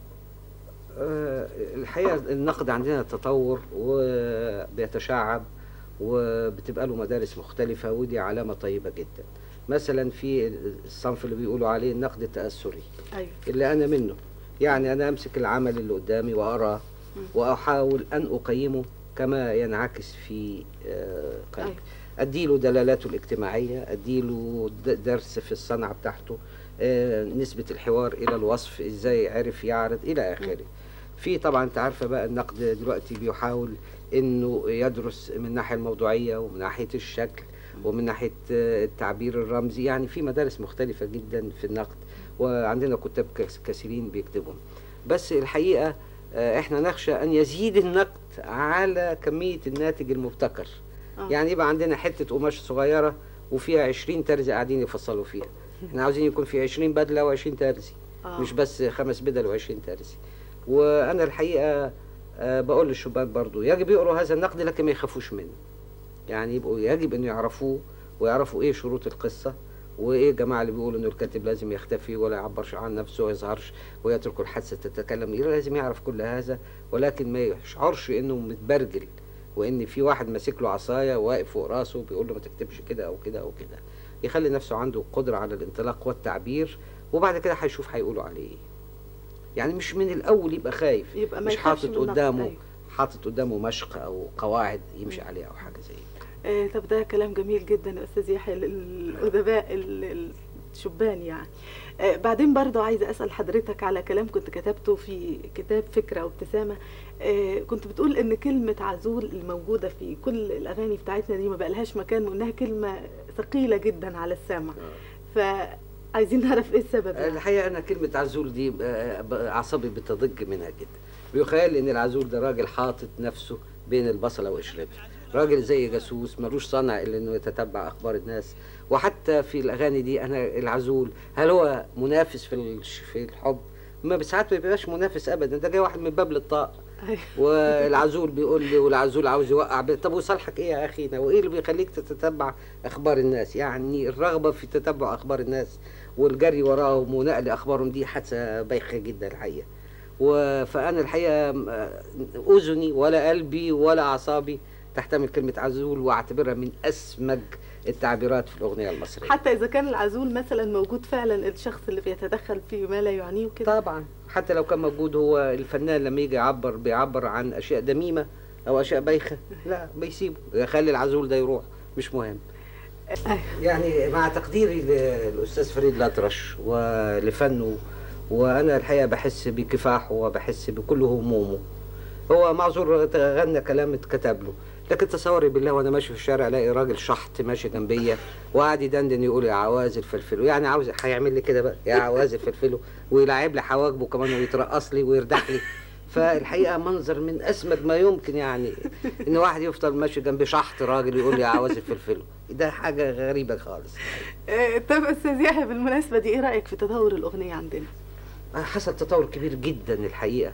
Speaker 2: الحقيقة النقد عندنا تطور وبيتشعب وبتبقى له مدارس مختلفة، ودي علامة طيبة جدا. مثلا في الصنف اللي بيقولوا عليه النقد التأثري.
Speaker 1: أيوة.
Speaker 2: اللي أنا منه، يعني أنا أمسك العمل اللي قدامي وأراه وأحاول أن أقيمه كما ينعكس في قلبي. أيوة. أديله دلالاته الاجتماعية، أديله درس في الصنعة بتاعته، نسبة الحوار إلى الوصف، إزاي عرف يعرض إلى آخره. في طبعا انت عارفه بقى النقد دلوقتي بيحاول انه يدرس من الناحيه الموضوعيه ومن ناحيه الشكل ومن ناحيه التعبير الرمزي. يعني في مدارس مختلفه جدا في النقد، وعندنا كتاب كثيرين بيكتبهم. بس الحقيقه احنا نخشى ان يزيد النقد على كميه الناتج المبتكر. يعني يبقى عندنا حته قماش صغيره وفيها 20 ترزي قاعدين يفصلوا فيها. احنا عاوزين يكون في 20 بدله و20 ترزي، مش بس 5 بدل و20 ترزي. وانا الحقيقه بقول للشباب برضو يجب يقروا هذا النقد، لكن ما يخافوش منه. يعني يجب ان يعرفوه ويعرفوا ايه شروط القصه، وايه الجماعه اللي بيقولوا انه الكاتب لازم يختفي ولا يعبرش عن نفسه وما يظهرش ويترك الحادثه تتكلم. لازم يعرف كل هذا، ولكن ما يشعرش انه متبرجل وان في واحد ماسك له عصايه واقف فوق راسه بيقول له ما تكتبش كده او كده او كده. يخلي نفسه عنده قدره على الانطلاق والتعبير، وبعد كده هيشوف هيقولوا عليه ايه. يعني مش من الاول يبقى خايف،
Speaker 1: يبقى
Speaker 2: مش حاطط قدامه حاطط قدامه مشق او قواعد يمشي عليها او حاجه زي كده.
Speaker 1: طب ده كلام جميل جدا يا استاذ يحيى. الادباء شبان يعني. بعدين برضو عايزة أسأل حضرتك على كلام كنت كتبته في كتاب فكرة وابتسامة. كنت بتقول إن كلمة عزول الموجودة في كل الأغاني بتاعتنا دي ما بقالهاش مكان، وإنها كلمة ثقيلة جدا على السامع. فعايزين نعرف إيه السبب يعني.
Speaker 2: الحقيقة أنا كلمة عزول دي أعصابي بتضج منها جدا. بيخيل إن العزول ده راجل حاطط نفسه بين البصلة وقشرتها، راجل زي جاسوس ملوش صنع إلا إنه يتتبع أخبار الناس. وحتى في الأغاني دي أنا العزول هل هو منافس في الحب؟ ما ساعات ما بيبقاش منافس أبدا، ده جاي واحد من باب للطاق. والعزول بيقول لي والعزول عاوز يوقع طب وصالحك ايه يا اخينا؟ وايه اللي بيخليك تتتبع اخبار الناس؟ يعني الرغبه في تتبع اخبار الناس والجري وراهم ونقل اخبارهم دي حادثه بايخه جدا الحقيقه. فانا الحقيقه اذني ولا قلبي ولا اعصابي تحتمل كلمه عزول، واعتبرها من اسمج التعبيرات في الاغنيه المصريه.
Speaker 1: حتى اذا كان العزول مثلا موجود فعلا الشخص اللي بيتدخل في ما لا يعنيه وكده.
Speaker 2: طبعا حتى لو كان موجود، هو الفنان لما يجي يعبر بيعبر عن اشياء دميمه او اشياء بايخه، لا بيسيبه، يخلي العزول ده يروح، مش مهم. يعني مع تقديري للاستاذ فريد الأطرش ولفنه، وانا الحقيقه بحس بكفاحه وبحس بكل همومه. هو معذور غنى كلام اتكتب له، لكن تصوري بالله وانا ماشي في الشارع الاقي راجل شحط ماشي جنبيا وقاعد يدندن يقول يا عوازل فلفلو. يعني عاوز هيعمل لي كده بقى يا عوازل فلفلو، ويلعب لي حواجبه كمان ويترقص لي ويردح لي. فالحقيقه منظر من اسمج ما يمكن، يعني ان واحد يفضل ماشي جنبي شحط راجل يقول لي يا عوازل فلفلو، ده حاجه غريبه خالص.
Speaker 1: طب استاذ يحيى بالمناسبه دي ايه رايك في تطور الاغنيه عندنا؟
Speaker 2: حصل تطور كبير جدا الحقيقه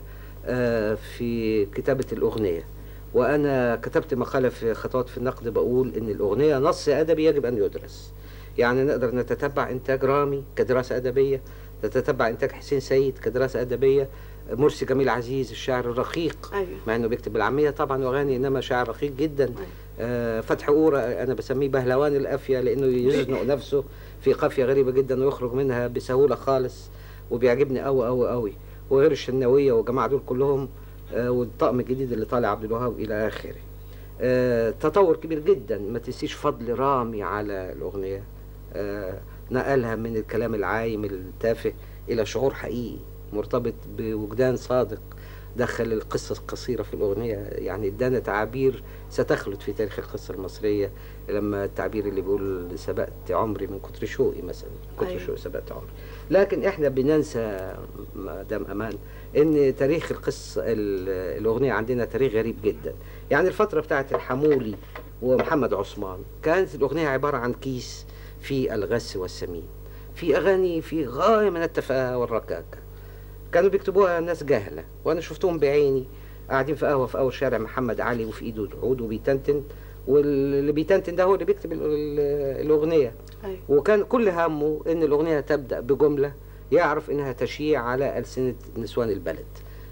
Speaker 2: في كتابه الاغنيه. وانا كتبت مقاله في خطوات في النقد بقول ان الاغنيه نص ادبي يجب ان يدرس. يعني نقدر نتتبع انتاج رامي كدراسه ادبيه، نتتبع انتاج حسين سيد كدراسه ادبيه، مرسي جميل عزيز الشاعر الرقيق.
Speaker 1: أيوة.
Speaker 2: مع انه بيكتب بالعاميه طبعا واغاني، انما شاعر رقيق جدا. أيوة. فتحي قورة انا بسميه بهلوان القافيه، لانه يزنق نفسه في قافيه غريبه جدا ويخرج منها بسهوله خالص، وبيعجبني قوي قوي قوي. وغير الشناويه والجماعه دول كلهم، والطقم الجديد اللي طالع عبد الوهاب الى اخره. تطور كبير جدا، ما تنسيش فضل رامي على الاغنيه. نقلها من الكلام العايم التافه الى شعور حقيقي مرتبط بوجدان صادق، دخل القصه القصيره في الاغنيه. يعني ادانا تعابير ستخلد في تاريخ القصه المصريه، لما التعبير اللي بيقول سبقت عمري من كتر شوقي مثلا، كتر شوقي سبقت عمري. لكن احنا بننسى مدام امان ان تاريخ القصه الاغنيه عندنا تاريخ غريب جدا. يعني الفتره بتاعت الحمولي ومحمد عثمان كانت الاغنيه عباره عن كيس في الغس والسمين، في اغاني في غايه من التفاهه والركاكه، كانوا بيكتبوها ناس جهله، وانا شفتهم بعيني قاعدين في قهوه في اول شارع محمد علي وفي ايده عود وبيتنتن، واللي بيتنتن ده هو اللي بيكتب الاغنيه. أيوة. وكان كل همه ان الاغنيه تبدا بجمله يعرف انها تشيع على السنه نسوان البلد،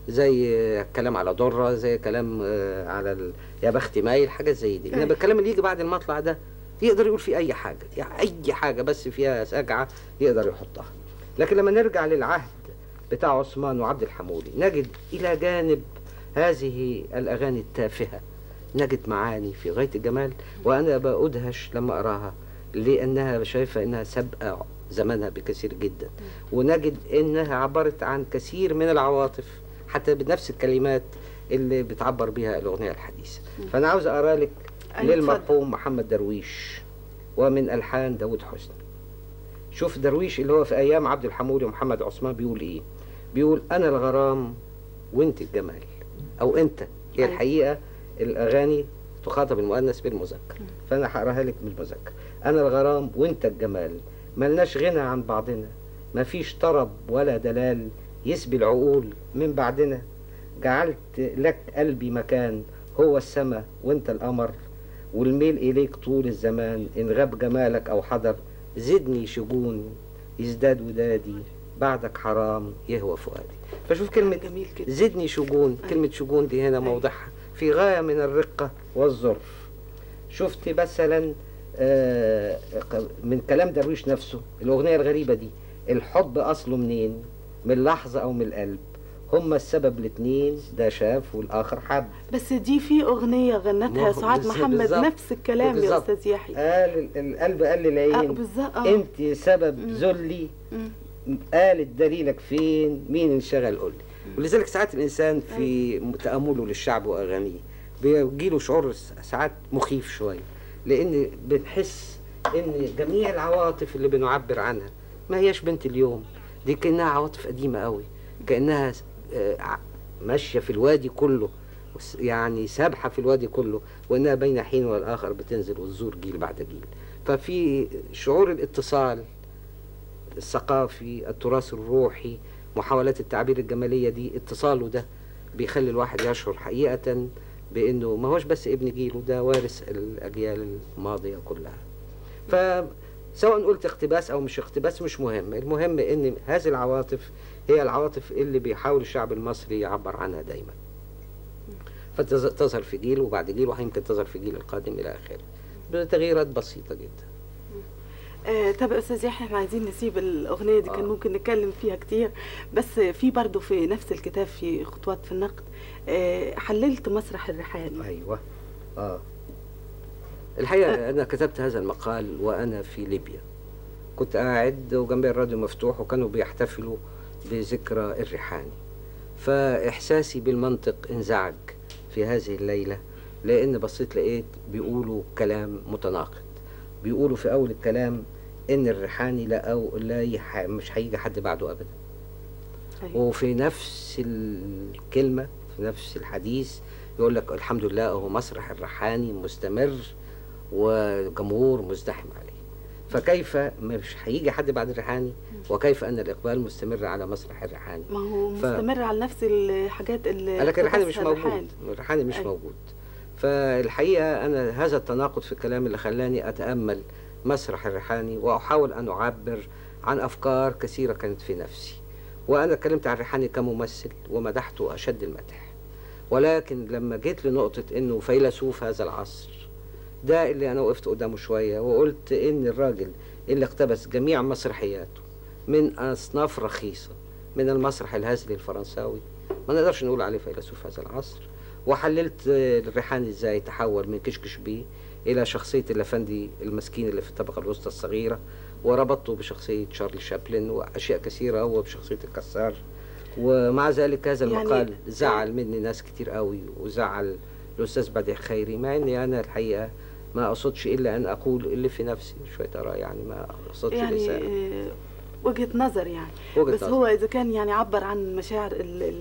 Speaker 2: زي كلام على ضره، زي كلام على يا بختي مايل، حاجه زي دي. انما الكلام اللي يجي بعد المطلع ده يقدر يقول فيه اي حاجه، يعني اي حاجه بس فيها سجعه يقدر يحطها. لكن لما نرجع للعهد بتاع عثمان وعبد الحمولي نجد الى جانب هذه الاغاني التافهه نجد معاني في غايه الجمال، وانا بأدهش لما اراها لانها شايفه انها سابقه زمانها بكثير جدا، ونجد انها عبرت عن كثير من العواطف حتى بنفس الكلمات اللي بتعبر بها الاغنيه الحديثه. فانا عاوز اقرا لك للمرحوم محمد درويش ومن الحان داود حسني. شوف درويش اللي هو في ايام عبد الحمولي ومحمد عثمان بيقول ايه؟ بيقول انا الغرام وانت الجمال، او انت. هي الحقيقه الاغاني تخاطب المؤنث بالمذكر، فانا هقراها لك بالمذكر. انا الغرام وانت الجمال، ملناش غنى عن بعضنا، مفيش طرب ولا دلال يسبي العقول من بعدنا، جعلت لك قلبي مكان هو السما وانت القمر، والميل اليك طول الزمان، ان غاب جمالك او حضر زدني شجون يزداد ودادي، بعدك حرام يهوى فؤادي. فشوف كلمة زدني شجون، كلمة شجون دي هنا موضعها في غاية من الرقة والظرف. شفت مثلا من كلام درويش نفسه الأغنية الغريبة دي، الحب أصله منين؟ من اللحظة أو من القلب، هما السبب الاتنين، ده شاف والآخر حب.
Speaker 1: بس دي في أغنية غنتها سعاد محمد
Speaker 2: بالزبط.
Speaker 1: نفس الكلام يا أستاذ يحيى.
Speaker 2: قال القلب قال للعين
Speaker 1: بالظبط.
Speaker 2: انت سبب ذلي، قالت دليلك فين، مين انشغل قول لي. ولذلك ساعات الإنسان في تأمله للشعب وأغانيه بيجيله شعور ساعات مخيف شوية، لأن بنحس إن جميع العواطف اللي بنعبر عنها ما هياش بنت اليوم، دي كأنها عواطف قديمة قوي، كأنها ماشية في الوادي كله، يعني سابحة في الوادي كله، وإنها بين حين والآخر بتنزل وتزور جيل بعد جيل. ففي شعور الاتصال الثقافي، التراث الروحي، محاولات التعبير الجمالية دي، اتصاله ده بيخلي الواحد يشعر حقيقة بأنه ما هوش بس ابن جيله، ده وارث الأجيال الماضية كلها. فسواء قلت اقتباس أو مش اقتباس مش مهم، المهم أن هذه العواطف هي العواطف اللي بيحاول الشعب المصري يعبر عنها دايما، فتظهر في جيل وبعد جيل، ويمكن تظهر في جيل القادم إلى آخره بتغييرات بسيطة جدا.
Speaker 1: طب يا أستاذ يحيى، احنا عايزين نسيب الأغنية دي، كان ممكن نتكلم فيها كتير، بس في برضو في نفس الكتاب في خطوات في النقد حللت مسرح الريحاني.
Speaker 2: أيوة. الحقيقة أنا كتبت هذا المقال وأنا في ليبيا، كنت قاعد وجنبي الراديو مفتوح وكانوا بيحتفلوا بذكرى الريحاني، فإحساسي بالمنطق انزعج في هذه الليلة، لأن بصيت لقيت بيقولوا كلام متناقض. بيقولوا في أول الكلام إن الريحاني مش هيجي حد بعده أبدا. وفي نفس الكلمة في نفس الحديث يقول لك الحمد لله هو مسرح الريحاني مستمر وجمهور مزدحم عليه. فكيف مش هيجي حد بعد الريحاني، وكيف أن الإقبال مستمر على مسرح الريحاني؟
Speaker 1: ما هو مستمر على نفس الحاجات اللي
Speaker 2: لكن الريحاني مش موجود، الريحاني مش موجود. فالحقيقة أنا هذا التناقض في الكلام اللي خلاني أتأمل مسرح الريحاني وأحاول أن أعبر عن أفكار كثيرة كانت في نفسي. وأنا اتكلمت عن الريحاني كممثل ومدحته أشد المدح، ولكن لما جيت لنقطة إنه فيلسوف هذا العصر، ده اللي أنا وقفت قدامه شوية وقلت إن الراجل اللي اقتبس جميع مسرحياته من أصناف رخيصة من المسرح الهزلي الفرنساوي، ما نقدرش نقول عليه فيلسوف هذا العصر. وحللت الريحاني ازاي تحول من كشكش بيه الى شخصية الافندي المسكين اللي في الطبقة الوسطى الصغيرة، وربطته بشخصية شارلي شابلن واشياء كثيرة، هو بشخصية الكسار. ومع ذلك هذا المقال زعل مني ناس كتير قوي، وزعل الاستاذ بديع خيري، مع اني انا الحقيقة ما اقصدش الا ان اقول اللي في نفسي شوية اراء، يعني ما اقصدش
Speaker 1: يعني وجهة نظر يعني. بس هو إذا كان يعني عبر عن مشاعر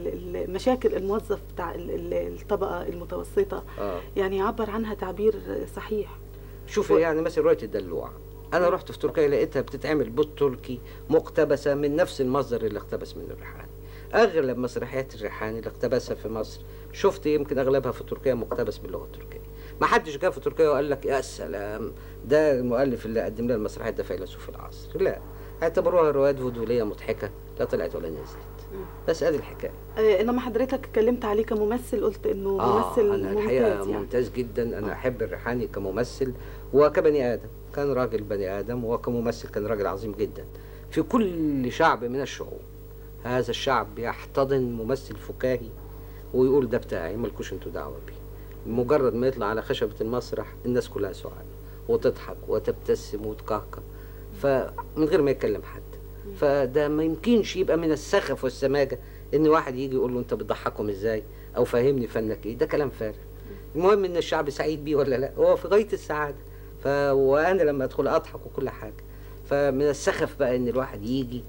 Speaker 1: مشاكل الموظف بتاع الطبقة المتوسطة، يعني عبر عنها تعبير صحيح.
Speaker 2: شوفي يعني مثلا رواية الدلوع، أنا رحت في تركيا لقيتها بتتعمل بالتركي مقتبسة من نفس المصدر اللي اقتبس منه الريحاني. أغلب مسرحيات الريحاني اللي اقتبسها في مصر شفت يمكن أغلبها في تركيا مقتبس باللغة التركية. ما حدش جاء في تركيا وقال لك يا سلام ده المؤلف اللي قدم لنا المسرحيات ده فيلسوف العصر، لا، اعتبروها روايات فودولية مضحكة لا طلعت ولا نزلت. بس ادي الحكاية.
Speaker 1: انما حضرتك اتكلمت عليه كممثل، قلت انه ممثل
Speaker 2: أنا الحقيقة يعني ممتاز جدا. انا احب الريحاني كممثل وكبني ادم، كان راجل بني ادم، وكممثل كان راجل عظيم جدا. في كل شعب من الشعوب هذا الشعب يحتضن ممثل فكاهي ويقول ده بتاعي مالكوش انتوا دعوة بيه. مجرد ما يطلع على خشبة المسرح الناس كلها سعاد وتضحك وتبتسم وتكهكه، فمن غير ما يتكلم حد. فده ما يمكنش يبقى من السخف والسماجة ان واحد يجي يقول له انت بتضحكهم ازاي او فهمني فنك ايه، ده كلام فارغ. المهم ان الشعب سعيد بيه ولا لا، هو في غاية السعادة. وانا لما ادخل اضحك وكل حاجة، فمن السخف بقى ان الواحد يجي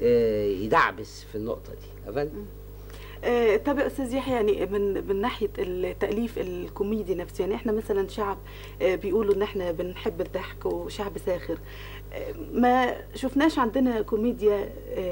Speaker 2: يدعبس في النقطة دي. أفهم؟
Speaker 1: طب يا استاذ يحيى، يعني من ناحيه التاليف الكوميدي نفسه، يعني احنا مثلا شعب بيقولوا ان احنا بنحب الضحك وشعب ساخر، ما شفناش عندنا كوميديا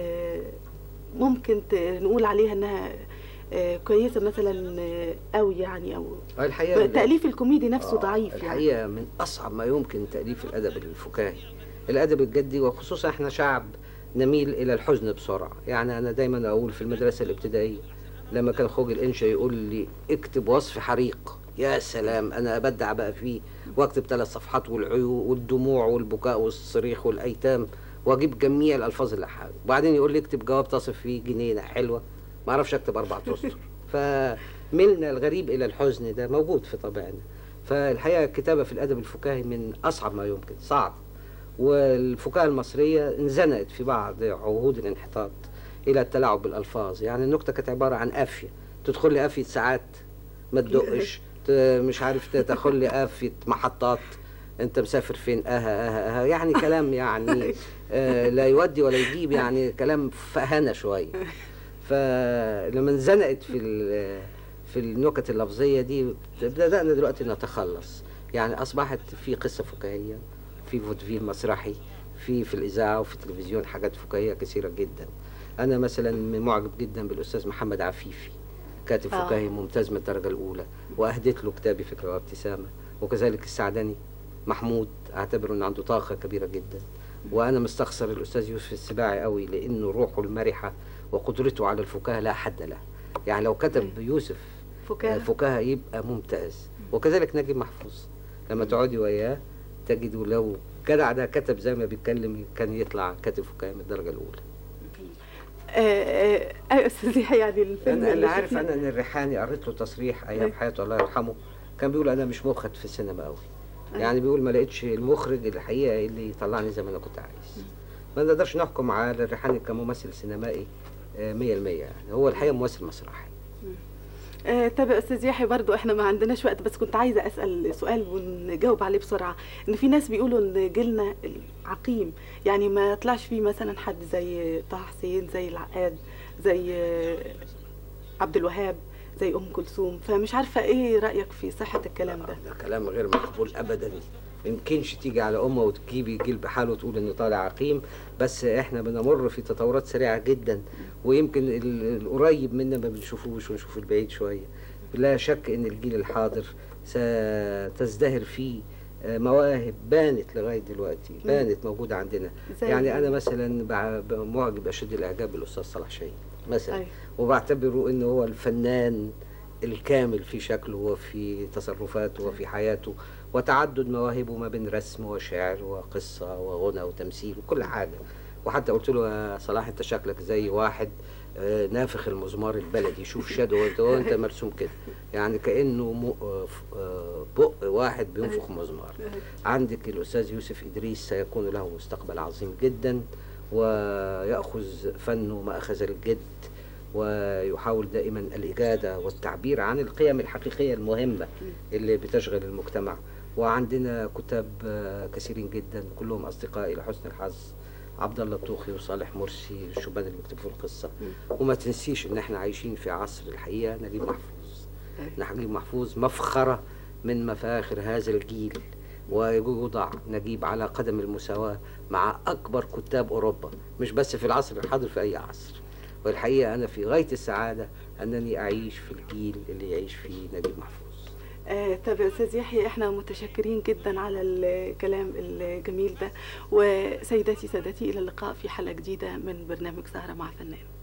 Speaker 1: ممكن نقول عليها انها كويسه مثلا قوي يعني، او
Speaker 2: الحقيقه
Speaker 1: تاليف الكوميدي نفسه ضعيف.
Speaker 2: الحقيقه يعني من اصعب ما يمكن تاليف الادب الفكاهي، الادب الجدي، وخصوصا احنا شعب نميل الى الحزن بسرعه. يعني انا دايما اقول في المدرسه الابتدائيه لما كان خوج الانشا يقول لي اكتب وصف حريق، يا سلام انا ابدع بقى فيه واكتب 3 صفحات والعيون والدموع والبكاء والصريخ والايتام واجيب جميع الالفاظ اللي حابب. وبعدين يقول لي اكتب جواب تصف فيه جنينه حلوه ما اعرفش اكتب 4 اسطر. فميلنا الغريب الى الحزن ده موجود في طبعنا. فالحقيقه الكتابه في الادب الفكاهي من اصعب ما يمكن، صعب. والفكاهه المصريه انزنقت في بعض عهود الانحطاط الى التلاعب بالالفاظ. يعني النكته كانت عباره عن قافيه، تدخل لي قافيه ساعات ما تدقش، مش عارف تدخل لي قافيه محطات، انت مسافر فين، يعني كلام يعني لا يودي ولا يجيب، يعني كلام فهانه شويه. فلما انزنقت في النكت اللفظيه دي بدانا دلوقتي نتخلص. يعني اصبحت في قصه فكاهيه، في فودفيل مسرحي، في الاذاعه وفي التلفزيون حاجات فكاهيه كثيره جدا. انا مثلا معجب جدا بالاستاذ محمد عفيفي، كاتب فكاهي ممتاز من الدرجه الاولى، واهديت له كتابي فكره وابتسامه. وكذلك السعدني محمود، اعتبره ان عنده طاقه كبيره جدا. وانا مستخسر الاستاذ يوسف السباعي قوي، لانه روحه المرحه وقدرته على الفكاهه لا حد له. يعني لو كتب يوسف فكاهه يبقى ممتاز. وكذلك نجيب محفوظ، لما تقعدي وياه تجده لو جدع ده كتب زي ما بيتكلم كان يطلع كاتب فكاهه من الدرجه الاولى.
Speaker 1: استاذ يحيى، يعني الفيلم
Speaker 2: انا عارف ان الريحاني قريت له تصريح ايام حياته الله يرحمه، كان بيقول انا مش مخرج في السينما قوي. يعني بيقول ما لقيتش المخرج الحقيقه اللي يطلعني زي ما انا كنت عايز. ما نقدرش نحكم على الريحاني كممثل سينمائي 100%. يعني هو الحقيقه ممثل مسرحي.
Speaker 1: طب يا استاذ يحيى، برضو احنا ما عندناش وقت، بس كنت عايزه اسال سؤال ونجاوب عليه بسرعه. ان في ناس بيقولوا ان جيلنا العقيم يعني ما يطلعش فيه مثلا حد زي طه حسين، زي العقاد، زي عبد الوهاب، زي ام كلثوم. فمش عارفه ايه رايك في صحه الكلام ده؟
Speaker 2: ده كلام غير مقبول ابدا. ما يمكنش تيجي على امه وتجيبي جيل بحاله وتقول انه طالع عقيم. بس احنا بنمر في تطورات سريعه جدا، ويمكن القريب منا ما بنشوفوش ونشوف البعيد شويه. لا شك ان الجيل الحاضر ستزدهر فيه مواهب بانت لغايه دلوقتي، بانت موجوده عندنا. يعني انا مثلا معجب اشد الاعجاب بالاستاذ صلاح شاهين مثلا، وبعتبره انه هو الفنان الكامل في شكله وفي تصرفاته وفي حياته، وتعدد مواهبه ما بين رسم وشعر وقصة وغنى وتمثيل وكل حاجة. وحتى قلت له يا صلاح انت شكلك زي واحد نافخ المزمار البلدي، شوف شادو وانت مرسوم كده، يعني كأنه بق واحد بينفخ مزمار. عندك الأستاذ يوسف إدريس سيكون له مستقبل عظيم جدا، ويأخذ فنه ما أخذ الجد، ويحاول دائما الإجادة والتعبير عن القيم الحقيقية المهمة اللي بتشغل المجتمع. وعندنا كتاب كثيرين جدا كلهم أصدقائي لحسن الحظ، عبد الله الطوخي وصالح مرسي الشبان اللي بيكتبوا القصة. وما تنسيش إن احنا عايشين في عصر الحقيقة نجيب محفوظ. نجيب محفوظ مفخرة من مفاخر هذا الجيل، ويوضع نجيب على قدم المساواة مع أكبر كتاب أوروبا، مش بس في العصر الحاضر، في أي عصر. والحقيقة أنا في غاية السعادة أنني أعيش في الجيل اللي يعيش فيه نجيب محفوظ.
Speaker 1: طب يا أستاذ يحيى، إحنا متشكرين جدا على الكلام الجميل ده. وسيداتي سادتي، إلى اللقاء في حلقة جديدة من برنامج سهرة مع فنان.